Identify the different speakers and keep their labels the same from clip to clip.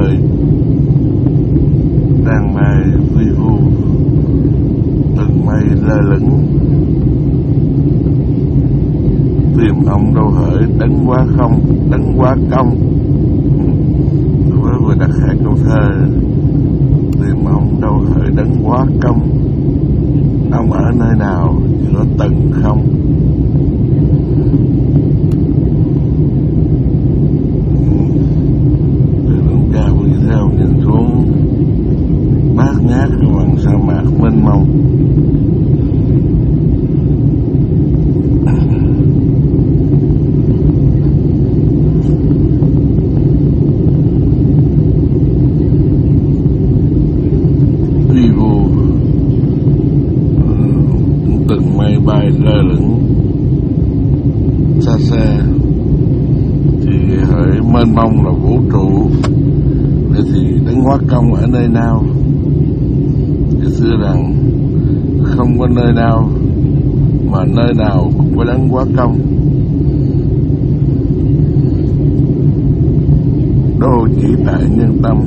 Speaker 1: hỡi đang mai vi vu, từng mây lơ lửng, tìm ông đâu hỡi đấng quá không, đấng quá công. Tôi vừa đặt hai câu thơ, tìm ông đâu hỡi đấng quá công, ông ở nơi nào giữa từng không. Theo nhìn xuống bát ngát bằng sa mạc mênh mông, vi vu từng mây bay lơ lửng xa xa, thì hỡi mênh mông là vũ trụ. Vậy thì đấng hóa công ở nơi nào? Cái xưa rằng không có nơi nào, mà nơi nào cũng có đấng hóa công. Đô chỉ tại nhân tâm,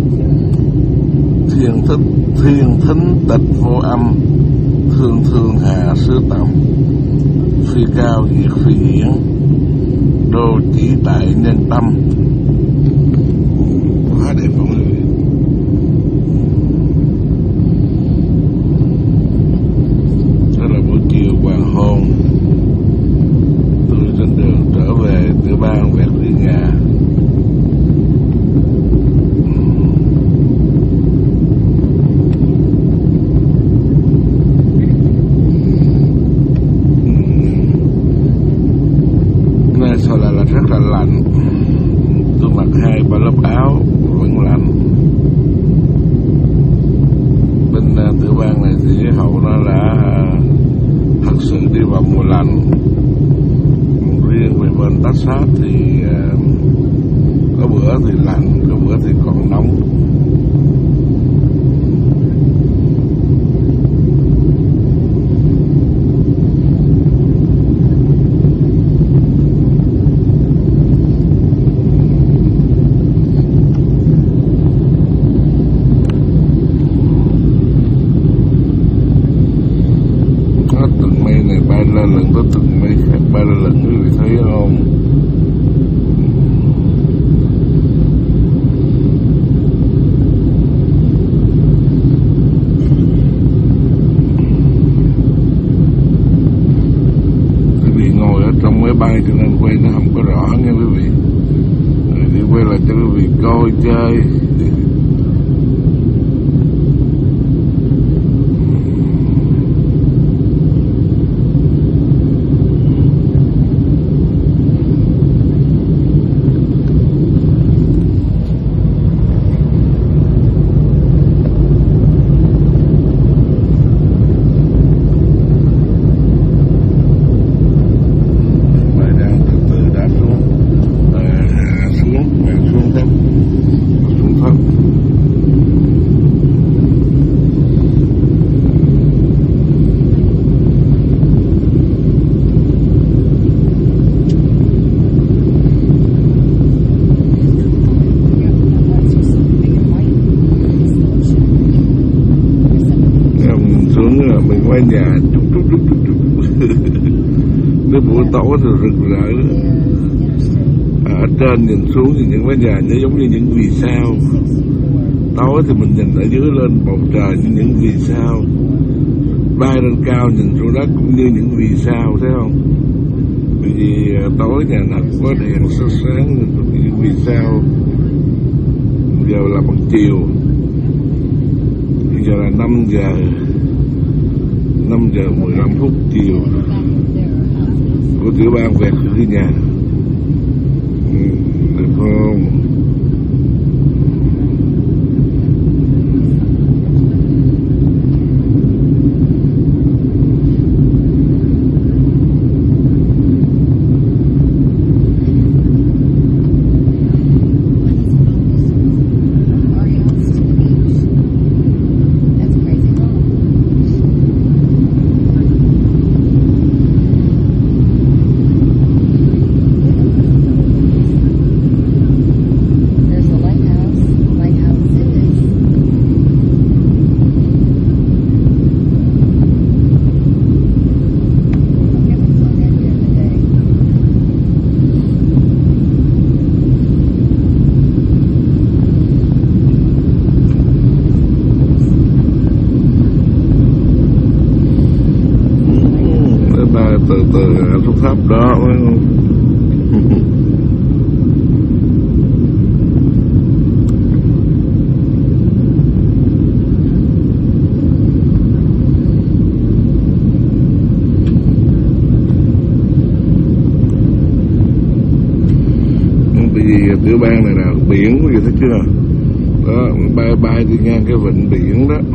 Speaker 1: thiên thính tịch vô âm, thương thương hạ sứ tâm, phi cao diệt phi hiển. Đô chỉ tại nhân tâm. Quá đẹp mọi người. Đó là buổi chiều hoàng hôn, tôi trên đường trở về từ Ban Vẹt đi nhà. Nay sau là rất là lạnh. Tôi mặc 2-3 lớp áo vẫn lạnh. Bên Tiểu Bang này thì khí hậu nó đã thật sự đi vào mùa lạnh. Riêng về bên Texas thì có bữa thì lạnh, có bữa thì còn nóng. Từng mây này bay lên lần có từng mây khác bay lên lần, quý vị thấy không? Quý vị ngồi ở trong máy bay cho nên quay nó không có rõ nha quý vị. Rồi đi quay lại cho quý vị coi chơi. Mình qua nhà chút Nếu buổi tối thì rực rỡ. Ở trên nhìn xuống thì những mái nhà nó giống như những vì sao. Tối thì mình nhìn ở dưới lên bầu trời như những vì sao. Bay lên cao nhìn xuống đất cũng như những vì sao, thấy không? Bởi vì tối nhà nào có đèn sáng sáng như những vì sao. Giờ là bằng chiều, bây giờ là 5 giờ 15 phút chiều của Tiểu Bang Vẹt đi nhà. Được không? thấp đó phải không? Tiểu bang này là biển quý vị thấy chưa đó, bay đi ngang cái vịnh biển đó.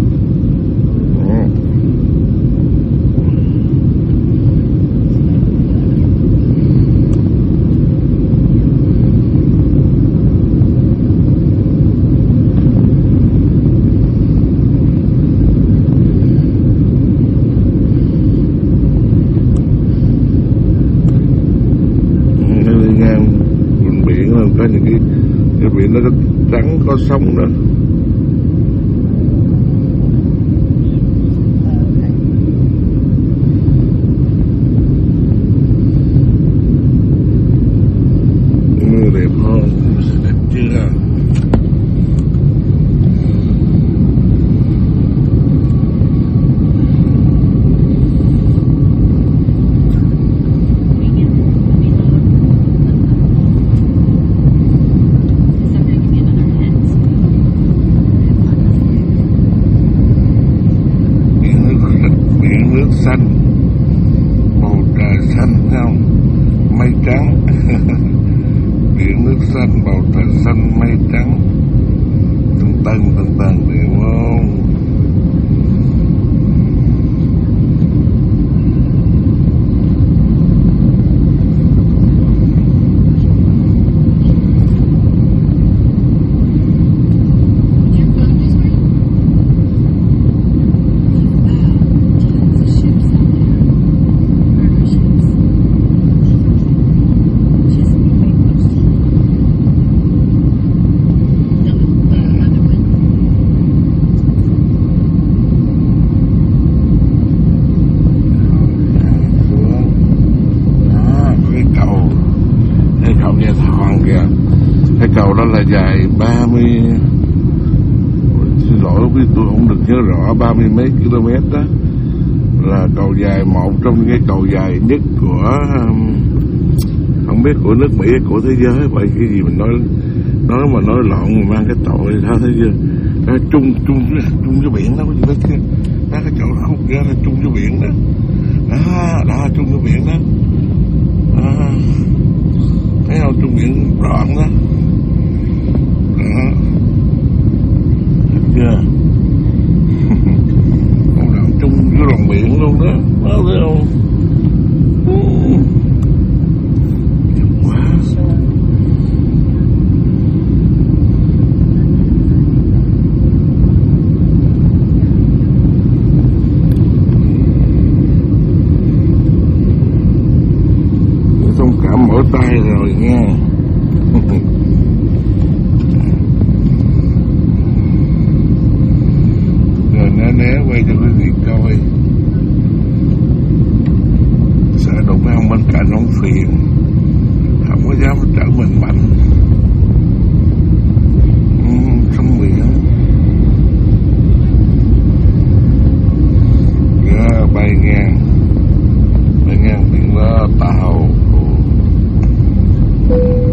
Speaker 1: Có những cái biển nó rất trắng, có sóng đó. Mưa đẹp hơn, đẹp chưa? Xanh, bầu trời xanh thấy không? Mây trắng. Biển nước xanh, bầu trời xanh, mây trắng, từng tầng đẹp không? Cái cầu đó là dài 30, xin lỗi không biết, tôi không được nhớ rõ, 30 mấy km đó, là cầu dài, một trong những cái cầu dài nhất của, không biết của nước Mỹ hay của thế giới. Bởi cái gì mình nói mà nói lộn mà mang cái tội sao thế chưa? Đó, chung với biển đó, biết chưa? Đó, cái chỗ khúc ra là chung với biển đó. Đó chung với biển đó. Thấy không, chung biển đoạn đó. Đó, được chưa? Con đoạn chung với lòng biển luôn đó. Đó thấy không? Quá. Thông cảm mỏi tay rồi nha. Rồi né quay cho quý vị coi. Sợ đụng mấy ông bên cạnh ông phiền, không có dám trở mình mạnh. Sông biển bay ngang biển đó, tàu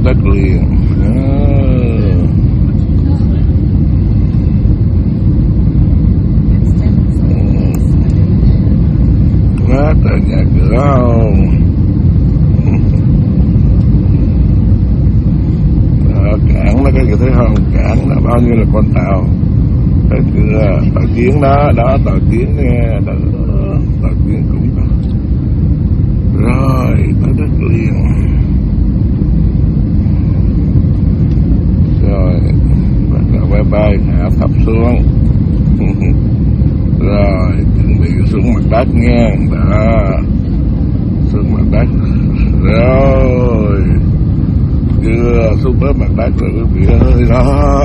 Speaker 1: đất liền. Đó, tới nhà cửa không? Đó, cảng đó, các người thấy không? Cảng là bao nhiêu là con tàu. Thấy chưa? Tàu chiến đó, đó tàu chiến nè, đó, tàu chiến cũng đó. Rồi, tới đất liền. Rồi, bắt đầu bye bye, hạ thấp xuống. Rồi, chuẩn bị xuống mặt đất nha. Đó, xuống mặt đất. Rồi, chưa xuống tới mặt đất rồi quý vị ơi. Đó.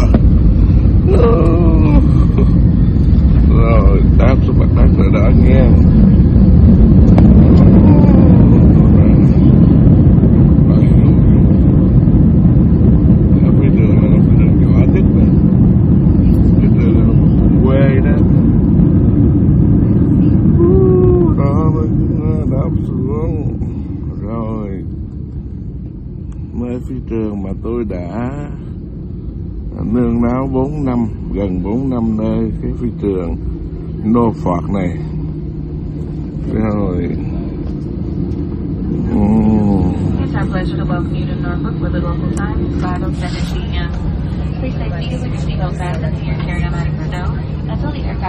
Speaker 1: Rồi, đáp xuống mặt đất rồi đó nha. Nơi phi trường mà tôi đã nương náu 4 năm, gần 4 năm nơi cái phi trường Norfolk này. Rồi
Speaker 2: It's our pleasure to welcome you to Norfolk with the local time is 5:07 p.m. Please stay seated with your seatbelt fastened and your carry-on items stowed until the aircraft